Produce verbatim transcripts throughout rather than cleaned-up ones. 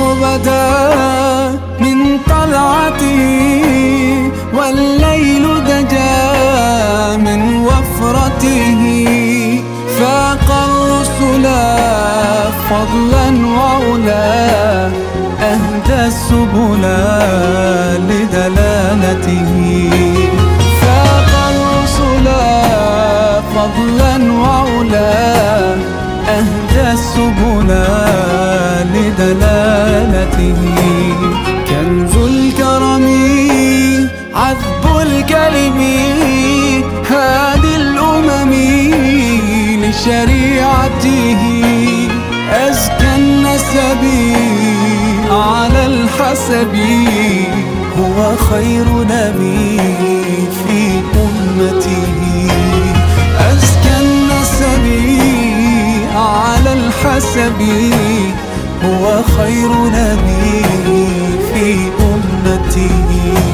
بدا من طلعته والليل دجا من وفرته فاق الرسل فضلا وعلا أهدى السبل لدلالته فاق الرسل فضلا وعلا أهدى السبل لدلالته كنز الكرم عذب الكلم هادي الأمم لشريعته أزكى النسب على الحسب هو خير نبي في أمته أزكى النسب على الحسب هو خير نبي في أمته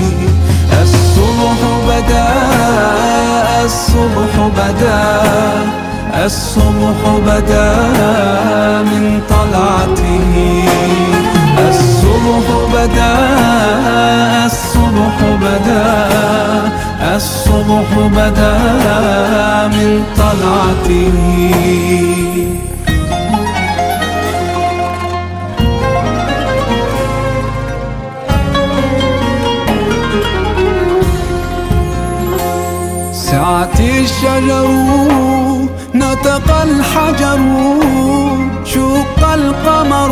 الصبح بدا الصبح بدا الصبح بدا من طلعته الصبح بدا الصبح بدا الصبح بدا من طلعته سعت الشجر نطق الحجر شق القمر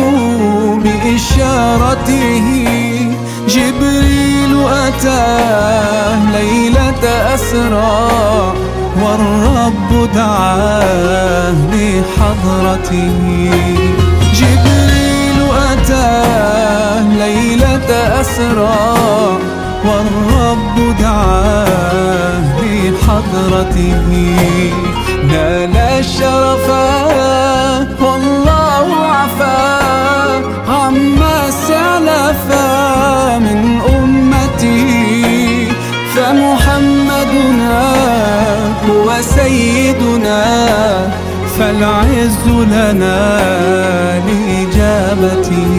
بإشارته جبريل أتاه ليلة أسرى والرب دعاه لحضرته جبريل أتاه ليلة أسرى والرب دعاه لحضرته نال الشرف والله عفا عما سلفا من أمتي فمحمدنا هو سيدنا فالعز لنا لإجابته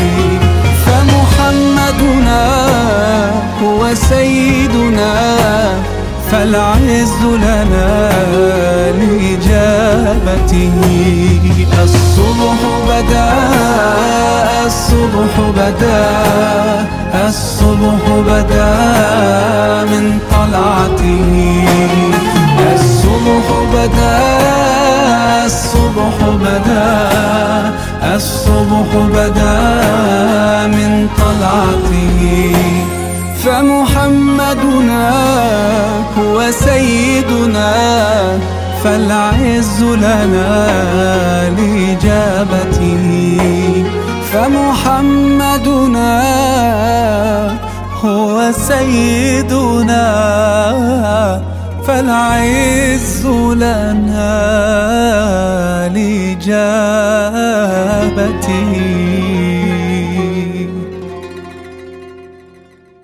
فمحمدنا هو سيدنا فالعز لنا لإجابته الصبح بدا الصبح بدا الصبح بدا من طلعته الصبح بدا الصبح بدا الصبح بدا من طلعته فمحمدنا هو سيدنا فالعز لنا لإجابته فمحمدنا هو سيدنا فالعز لنا لإجابته.